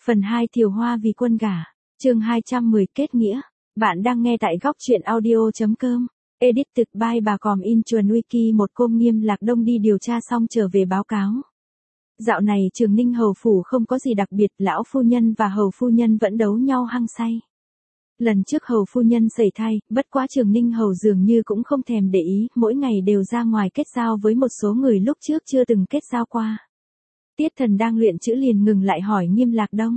Phần 2 Thiều Hoa vì quân gả. Chương 210 kết nghĩa. Bạn đang nghe tại góc truyện audio.com. Edit thực by bà Còm in Chuồn Wiki. Một hôm Nghiêm Lạc Đông đi điều tra xong trở về báo cáo. Dạo này Trường Ninh hầu phủ không có gì đặc biệt, lão phu nhân và hầu phu nhân vẫn đấu nhau hăng say. Lần trước hầu phu nhân sẩy thai, bất quá Trường Ninh hầu dường như cũng không thèm để ý, mỗi ngày đều ra ngoài kết giao với một số người lúc trước chưa từng kết giao qua. Tiết Thần đang luyện chữ liền ngừng lại hỏi Nghiêm Lạc Đông.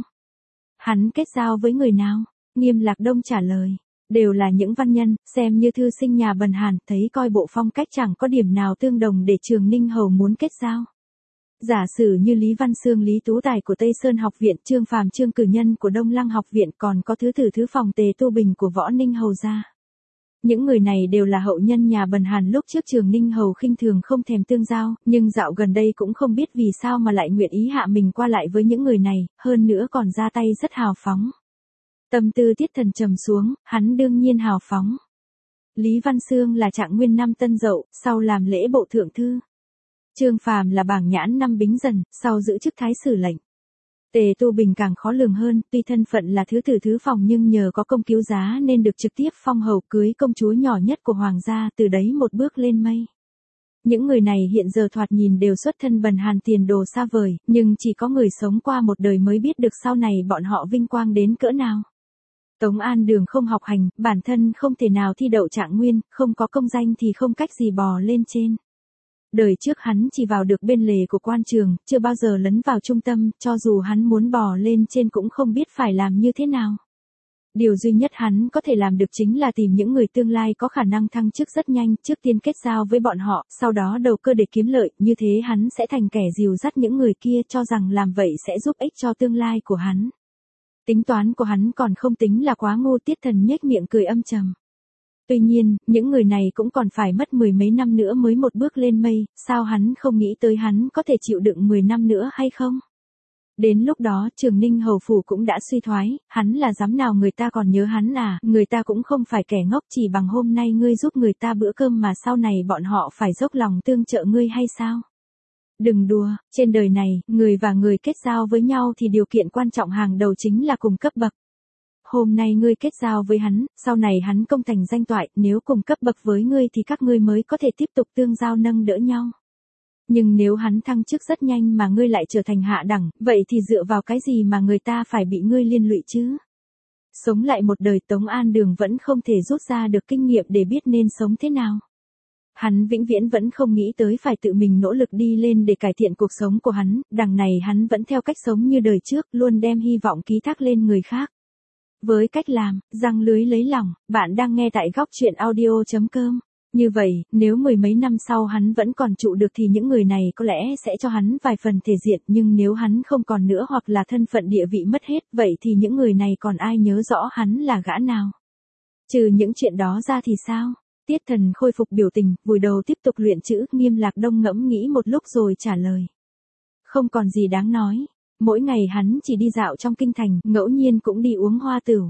Hắn kết giao với người nào? Nghiêm Lạc Đông trả lời. Đều là những văn nhân, xem như thư sinh nhà bần hàn, thấy coi bộ phong cách chẳng có điểm nào tương đồng để Trường Ninh hầu muốn kết giao. Giả sử như Lý Văn Xương Lý Tú Tài của Tây Sơn học viện, Trương Phàm Trương Cử Nhân của Đông Lăng học viện, còn có thứ tử thứ phòng Tề Tu Bình của Võ Ninh hầu gia. Những người này đều là hậu nhân nhà bần hàn lúc trước Trường Ninh hầu khinh thường không thèm tương giao, nhưng dạo gần đây cũng không biết vì sao mà lại nguyện ý hạ mình qua lại với những người này, hơn nữa còn ra tay rất hào phóng. Tâm tư Tiết Thần trầm xuống, hắn đương nhiên hào phóng. Lý Văn Xương là trạng nguyên năm Tân Dậu, sau làm lễ bộ thượng thư. Trương Phàm là bảng nhãn năm Bính Dần, sau giữ chức thái sử lệnh. Tề Tu Bình càng khó lường hơn, tuy thân phận là thứ tử thứ phòng nhưng nhờ có công cứu giá nên được trực tiếp phong hầu cưới công chúa nhỏ nhất của hoàng gia, từ đấy một bước lên mây. Những người này hiện giờ thoạt nhìn đều xuất thân bần hàn, tiền đồ xa vời, nhưng chỉ có người sống qua một đời mới biết được sau này bọn họ vinh quang đến cỡ nào. Tống An Đường không học hành, bản thân không thể nào thi đậu trạng nguyên, không có công danh thì không cách gì bò lên trên. Đời trước hắn chỉ vào được bên lề của quan trường, chưa bao giờ lấn vào trung tâm, cho dù hắn muốn bò lên trên cũng không biết phải làm như thế nào. Điều duy nhất hắn có thể làm được chính là tìm những người tương lai có khả năng thăng chức rất nhanh, trước tiên kết giao với bọn họ, sau đó đầu cơ để kiếm lợi, như thế hắn sẽ thành kẻ dìu dắt những người kia, cho rằng làm vậy sẽ giúp ích cho tương lai của hắn. Tính toán của hắn còn không tính là quá ngu. Tiết Thần nhếch miệng cười âm trầm. Tuy nhiên, những người này cũng còn phải mất mười mấy năm nữa mới một bước lên mây, sao hắn không nghĩ tới hắn có thể chịu đựng 10 năm nữa hay không? Đến lúc đó Trường Ninh hầu phủ cũng đã suy thoái, hắn là dám nào người ta còn nhớ hắn à, người ta cũng không phải kẻ ngốc, chỉ bằng hôm nay ngươi giúp người ta bữa cơm mà sau này bọn họ phải dốc lòng tương trợ ngươi hay sao? Đừng đùa, trên đời này, người và người kết giao với nhau thì điều kiện quan trọng hàng đầu chính là cùng cấp bậc. Hôm nay ngươi kết giao với hắn, sau này hắn công thành danh toại, nếu cùng cấp bậc với ngươi thì các ngươi mới có thể tiếp tục tương giao nâng đỡ nhau. Nhưng nếu hắn thăng chức rất nhanh mà ngươi lại trở thành hạ đẳng, vậy thì dựa vào cái gì mà người ta phải bị ngươi liên lụy chứ? Sống lại một đời, Tống An Đường vẫn không thể rút ra được kinh nghiệm để biết nên sống thế nào. Hắn vĩnh viễn vẫn không nghĩ tới phải tự mình nỗ lực đi lên để cải thiện cuộc sống của hắn, đằng này hắn vẫn theo cách sống như đời trước, luôn đem hy vọng ký thác lên người khác. Với cách làm, răng lưới lấy lòng, bạn đang nghe tại góc truyện audio.com. Như vậy, nếu mười mấy năm sau hắn vẫn còn trụ được thì những người này có lẽ sẽ cho hắn vài phần thể diện, nhưng nếu hắn không còn nữa hoặc là thân phận địa vị mất hết, vậy thì những người này còn ai nhớ rõ hắn là gã nào? Trừ những chuyện đó ra thì sao? Tiết Thần khôi phục biểu tình, vùi đầu tiếp tục luyện chữ. Nghiêm Lạc Đông ngẫm nghĩ một lúc rồi trả lời. Không còn gì đáng nói. Mỗi ngày hắn chỉ đi dạo trong kinh thành, ngẫu nhiên cũng đi uống hoa tửu.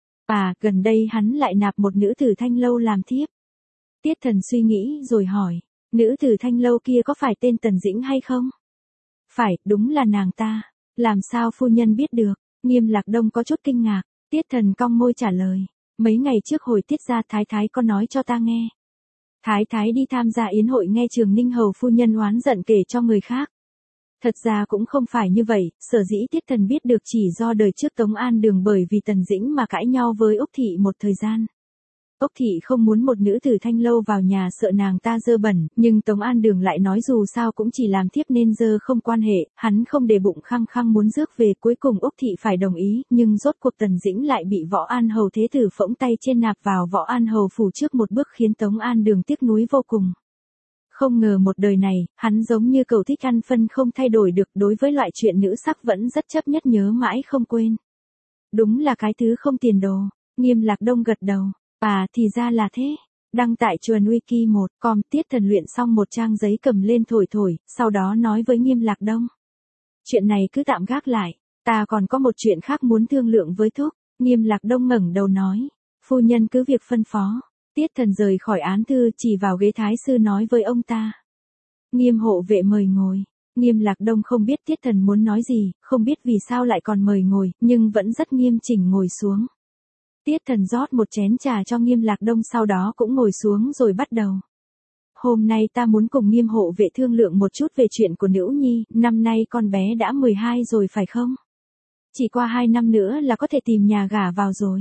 Gần đây hắn lại nạp một nữ tử Thanh Lâu làm thiếp. Tiết Thần suy nghĩ rồi hỏi, nữ tử Thanh Lâu kia có phải tên Tần Dĩnh hay không? Phải, đúng là nàng ta. Làm sao phu nhân biết được? Nghiêm Lạc Đông có chút kinh ngạc. Tiết Thần cong môi trả lời. Mấy ngày trước hồi Tiết gia Thái Thái có nói cho ta nghe. Thái Thái đi tham gia yến hội nghe Trường Ninh hầu phu nhân oán giận kể cho người khác. Thật ra cũng không phải như vậy, sở dĩ Tiết Thần biết được chỉ do đời trước Tống An Đường bởi vì Tần Dĩnh mà cãi nhau với Úc Thị một thời gian. Úc Thị không muốn một nữ tử Thanh Lâu vào nhà sợ nàng ta dơ bẩn, nhưng Tống An Đường lại nói dù sao cũng chỉ làm thiếp nên dơ không quan hệ, hắn không để bụng khăng khăng muốn rước về, cuối cùng Úc Thị phải đồng ý, nhưng rốt cuộc Tần Dĩnh lại bị Võ An Hầu thế tử phỗng tay trên nạp vào Võ An Hầu phủ trước một bước khiến Tống An Đường tiếc nuối vô cùng. Không ngờ một đời này, hắn giống như cậu thích ăn phân không thay đổi được, đối với loại chuyện nữ sắc vẫn rất chấp nhất nhớ mãi không quên. Đúng là cái thứ không tiền đồ. Nghiêm Lạc Đông gật đầu. Thì ra là thế. Đăng tại Chuồn Wiki 1.com. Tiết Thần luyện xong một trang giấy cầm lên thổi, sau đó nói với Nghiêm Lạc Đông. Chuyện này cứ tạm gác lại, ta còn có một chuyện khác muốn thương lượng với thúc. Nghiêm Lạc Đông ngẩng đầu nói. Phu nhân cứ việc phân phó. Tiết Thần rời khỏi án thư chỉ vào ghế thái sư nói với ông ta. Nghiêm hộ vệ mời ngồi. Nghiêm Lạc Đông không biết Tiết Thần muốn nói gì, không biết vì sao lại còn mời ngồi, nhưng vẫn rất nghiêm chỉnh ngồi xuống. Tiết Thần rót một chén trà cho Nghiêm Lạc Đông, sau đó cũng ngồi xuống rồi bắt đầu. Hôm nay ta muốn cùng Nghiêm hộ vệ thương lượng một chút về chuyện của Nữ Nhi, năm nay con bé đã 12 rồi phải không? Chỉ qua 2 năm nữa là có thể tìm nhà gả vào rồi.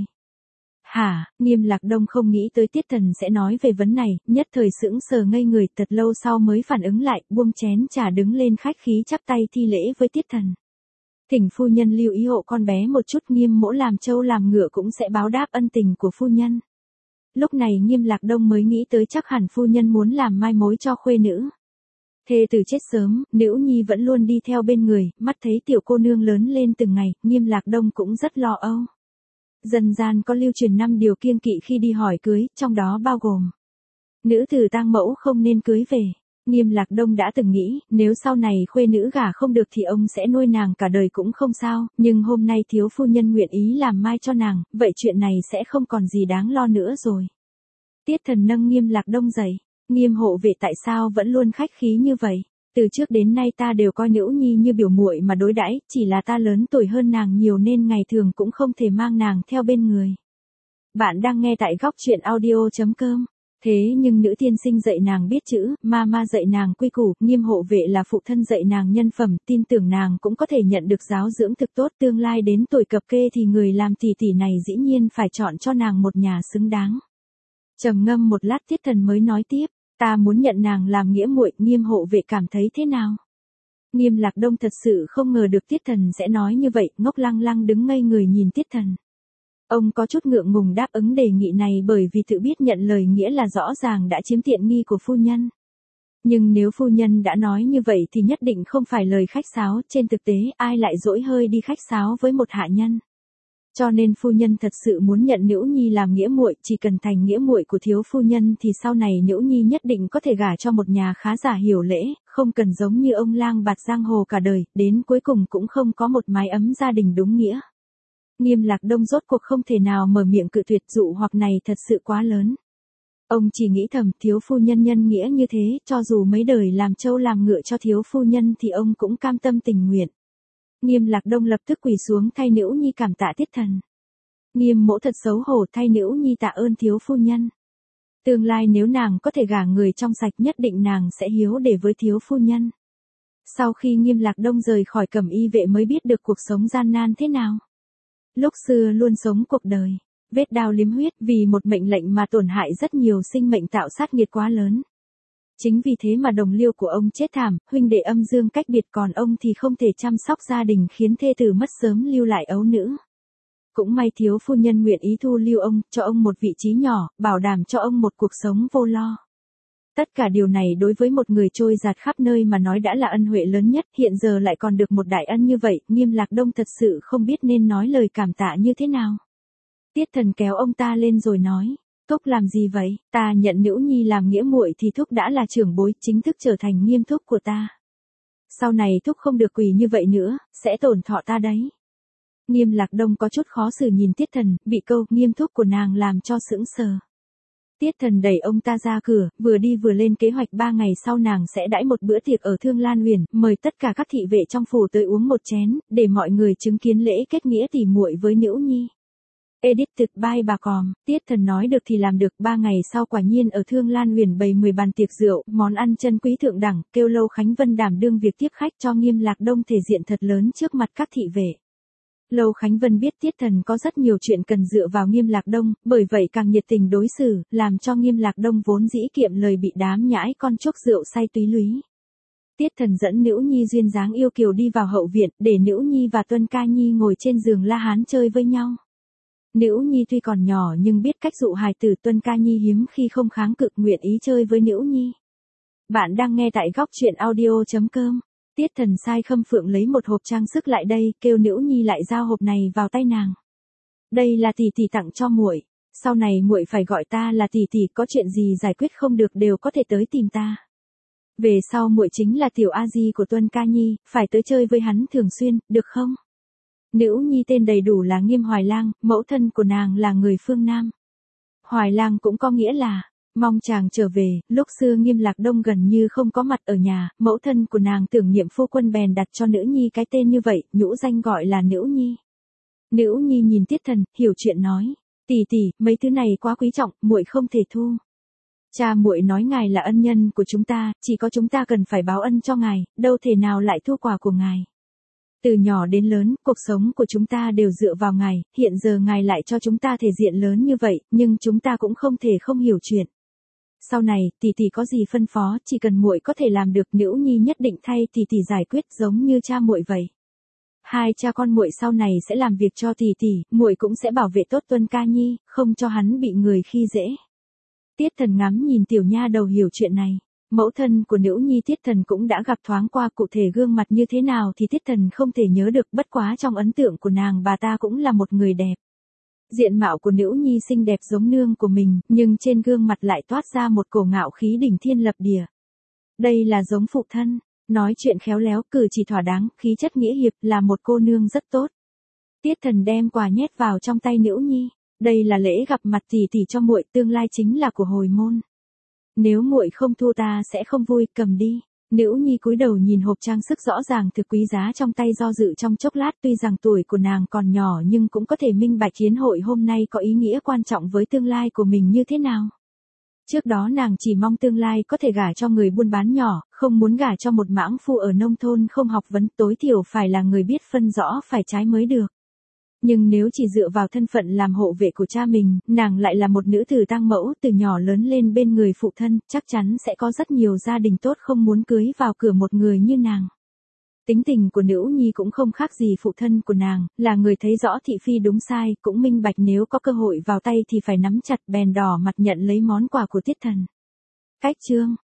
Hả? Nghiêm Lạc Đông không nghĩ tới Tiết Thần sẽ nói về vấn này, nhất thời sững sờ ngây người, thật lâu sau mới phản ứng lại, buông chén trà đứng lên khách khí chắp tay thi lễ với Tiết Thần. Thỉnh phu nhân lưu ý hộ con bé một chút, Nghiêm mỗ làm trâu làm ngựa cũng sẽ báo đáp ân tình của phu nhân. Lúc này Nghiêm Lạc Đông mới nghĩ tới chắc hẳn phu nhân muốn làm mai mối cho khuê nữ. Thê tử chết sớm, Nữ Nhi vẫn luôn đi theo bên người, mắt thấy tiểu cô nương lớn lên từng ngày, Nghiêm Lạc Đông cũng rất lo âu. Dân gian có lưu truyền 5 điều kiêng kỵ khi đi hỏi cưới, trong đó bao gồm: nữ tử tang mẫu không nên cưới về. Nghiêm Lạc Đông đã từng nghĩ, nếu sau này khuê nữ gả không được thì ông sẽ nuôi nàng cả đời cũng không sao, nhưng hôm nay thiếu phu nhân nguyện ý làm mai cho nàng, vậy chuyện này sẽ không còn gì đáng lo nữa rồi. Tiết Thần nâng Nghiêm Lạc Đông dậy. Nghiêm hộ vệ tại sao vẫn luôn khách khí như vậy? Từ trước đến nay ta đều coi Nữ Nhi như biểu muội mà đối đãi, chỉ là ta lớn tuổi hơn nàng nhiều nên ngày thường cũng không thể mang nàng theo bên người. Bạn đang nghe tại góc truyện audio.com. Thế nhưng nữ tiên sinh dạy nàng biết chữ, mama dạy nàng quy củ, Nghiêm hộ vệ là phụ thân dạy nàng nhân phẩm, tin tưởng nàng cũng có thể nhận được giáo dưỡng thực tốt, tương lai đến tuổi cập kê thì người làm tỷ tỷ này dĩ nhiên phải chọn cho nàng một nhà xứng đáng. Trầm ngâm một lát Tiết Thần mới nói tiếp, ta muốn nhận nàng làm nghĩa muội, Nghiêm hộ vệ cảm thấy thế nào? Nghiêm Lạc Đông thật sự không ngờ được Tiết Thần sẽ nói như vậy, ngốc lăng lăng đứng ngây người nhìn Tiết Thần. Ông có chút ngượng ngùng đáp ứng đề nghị này bởi vì tự biết nhận lời nghĩa là rõ ràng đã chiếm tiện nghi của phu nhân. Nhưng nếu phu nhân đã nói như vậy thì nhất định không phải lời khách sáo, trên thực tế ai lại dỗi hơi đi khách sáo với một hạ nhân. Cho nên phu nhân thật sự muốn nhận Nữ Nhi làm nghĩa muội, chỉ cần thành nghĩa muội của thiếu phu nhân thì sau này Nữ Nhi nhất định có thể gả cho một nhà khá giả hiểu lễ, không cần giống như ông lang bạt giang hồ cả đời, đến cuối cùng cũng không có một mái ấm gia đình đúng nghĩa. Nghiêm Lạc Đông rốt cuộc không thể nào mở miệng cự tuyệt, dụ hoặc này thật sự quá lớn. Ông chỉ nghĩ thầm, thiếu phu nhân nhân nghĩa như thế, cho dù mấy đời làm trâu làm ngựa cho thiếu phu nhân thì ông cũng cam tâm tình nguyện. Nghiêm Lạc Đông lập tức quỳ xuống thay Nữ Nhi cảm tạ Tiết Thần. Nghiêm mỗ thật xấu hổ thay Nữ Nhi tạ ơn thiếu phu nhân. Tương lai nếu nàng có thể gả người trong sạch nhất định nàng sẽ hiếu để với thiếu phu nhân. Sau khi Nghiêm Lạc Đông rời khỏi Cẩm Y vệ mới biết được cuộc sống gian nan thế nào. Lúc xưa luôn sống cuộc đời, vết đao liếm huyết, vì một mệnh lệnh mà tổn hại rất nhiều sinh mệnh, tạo sát nghiệt quá lớn. Chính vì thế mà đồng liêu của ông chết thảm, huynh đệ âm dương cách biệt, còn ông thì không thể chăm sóc gia đình khiến thê tử mất sớm lưu lại ấu nữ. Cũng may thiếu phu nhân nguyện ý thu lưu ông, cho ông một vị trí nhỏ, bảo đảm cho ông một cuộc sống vô lo. Tất cả điều này đối với một người trôi dạt khắp nơi mà nói đã là ân huệ lớn nhất, hiện giờ lại còn được một đại ân như vậy, Nghiêm Lạc Đông thật sự không biết nên nói lời cảm tạ như thế nào. Tiết Thần kéo ông ta lên rồi nói, thúc làm gì vậy, ta nhận Nữ Nhi làm nghĩa muội thì thúc đã là trưởng bối, chính thức trở thành Nghiêm thúc của ta. Sau này thúc không được quỳ như vậy nữa, sẽ tổn thọ ta đấy. Nghiêm Lạc Đông có chút khó xử nhìn Tiết Thần, bị câu Nghiêm thúc của nàng làm cho sững sờ. Tiết Thần đẩy ông ta ra cửa, vừa đi vừa lên kế hoạch 3 ngày sau nàng sẽ đãi một bữa tiệc ở Thương Lan Uyển, mời tất cả các thị vệ trong phủ tới uống một chén, để mọi người chứng kiến lễ kết nghĩa tỉ muội với Nữ Nhi. Edit thực by bà Còm, Tiết Thần nói được thì làm được, 3 ngày sau quả nhiên ở Thương Lan Uyển bày 10 bàn tiệc rượu, món ăn chân quý thượng đẳng, kêu Lâu Khánh Vân đảm đương việc tiếp khách cho Nghiêm Lạc Đông thể diện thật lớn trước mặt các thị vệ. Lâu Khánh Vân biết Tiết Thần có rất nhiều chuyện cần dựa vào Nghiêm Lạc Đông, bởi vậy càng nhiệt tình đối xử, làm cho Nghiêm Lạc Đông vốn dĩ kiệm lời bị đám nhãi con chuốc rượu say túy lúy. Tiết Thần dẫn Nữ Nhi duyên dáng yêu kiều đi vào hậu viện, để Nữ Nhi và Tuân Ca Nhi ngồi trên giường la hán chơi với nhau. Nữ Nhi tuy còn nhỏ nhưng biết cách dụ hài tử, Tuân Ca Nhi hiếm khi không kháng cự, nguyện ý chơi với Nữ Nhi. Bạn đang nghe tại góc truyện audio.com. Tiết Thần sai Khâm Phượng lấy một hộp trang sức lại đây, kêu Nữ Nhi lại giao hộp này vào tay nàng. Đây là tỷ tỷ tặng cho muội, sau này muội phải gọi ta là tỷ tỷ, có chuyện gì giải quyết không được đều có thể tới tìm ta. Về sau muội chính là tiểu a di của Tuân Ca Nhi, phải tới chơi với hắn thường xuyên, được không? Nữ Nhi tên đầy đủ là Nghiêm Hoài Lang, mẫu thân của nàng là người phương Nam. Hoài Lang cũng có nghĩa là Mong chàng trở về, lúc xưa Nghiêm Lạc Đông gần như không có mặt ở nhà, mẫu thân của nàng tưởng niệm phu quân bèn đặt cho nữ nhi cái tên như vậy, nhũ danh gọi là Nữ Nhi. Nữ Nhi nhìn Tiết Thần, hiểu chuyện nói, tỷ tỷ, mấy thứ này quá quý trọng, muội không thể thu. Cha muội nói ngài là ân nhân của chúng ta, chỉ có chúng ta cần phải báo ân cho ngài, đâu thể nào lại thu quà của ngài. Từ nhỏ đến lớn, cuộc sống của chúng ta đều dựa vào ngài, hiện giờ ngài lại cho chúng ta thể diện lớn như vậy, nhưng chúng ta cũng không thể không hiểu chuyện. Sau này, tỷ tỷ có gì phân phó, chỉ cần muội có thể làm được, Nữ Nhi nhất định thay tỷ tỷ giải quyết giống như cha muội vậy. Hai cha con muội sau này sẽ làm việc cho tỷ tỷ, muội cũng sẽ bảo vệ tốt Tuân Ca Nhi, không cho hắn bị người khi dễ. Tiết Thần ngắm nhìn tiểu nha đầu hiểu chuyện này. Mẫu thân của Nữ Nhi Tiết Thần cũng đã gặp thoáng qua, cụ thể gương mặt như thế nào thì Tiết Thần không thể nhớ được, bất quá trong ấn tượng của nàng bà ta cũng là một người đẹp. Diện mạo của Nữ Nhi xinh đẹp giống nương của mình, nhưng trên gương mặt lại toát ra một cổ ngạo khí đỉnh thiên lập địa. Đây là giống phụ thân, nói chuyện khéo léo, cử chỉ thỏa đáng, khí chất nghĩa hiệp, là một cô nương rất tốt. Tiết Thần đem quà nhét vào trong tay Nữ Nhi. Đây là lễ gặp mặt tỷ tỷ cho muội, tương lai chính là của hồi môn. Nếu muội không thu ta sẽ không vui, cầm đi. Nữ Nhi cúi đầu nhìn hộp trang sức rõ ràng thực quý giá trong tay, do dự trong chốc lát, tuy rằng tuổi của nàng còn nhỏ nhưng cũng có thể minh bạch yến hội hôm nay có ý nghĩa quan trọng với tương lai của mình như thế nào. Trước đó nàng chỉ mong tương lai có thể gả cho người buôn bán nhỏ, không muốn gả cho một mãng phu ở nông thôn không học vấn, tối thiểu phải là người biết phân rõ phải trái mới được. Nhưng nếu chỉ dựa vào thân phận làm hộ vệ của cha mình, nàng lại là một nữ tử tang mẫu, từ nhỏ lớn lên bên người phụ thân, chắc chắn sẽ có rất nhiều gia đình tốt không muốn cưới vào cửa một người như nàng. Tính tình của Nữ Nhi cũng không khác gì phụ thân của nàng, là người thấy rõ thị phi đúng sai, cũng minh bạch nếu có cơ hội vào tay thì phải nắm chặt, bèn đỏ mặt nhận lấy món quà của Tiết Thần. Cách chương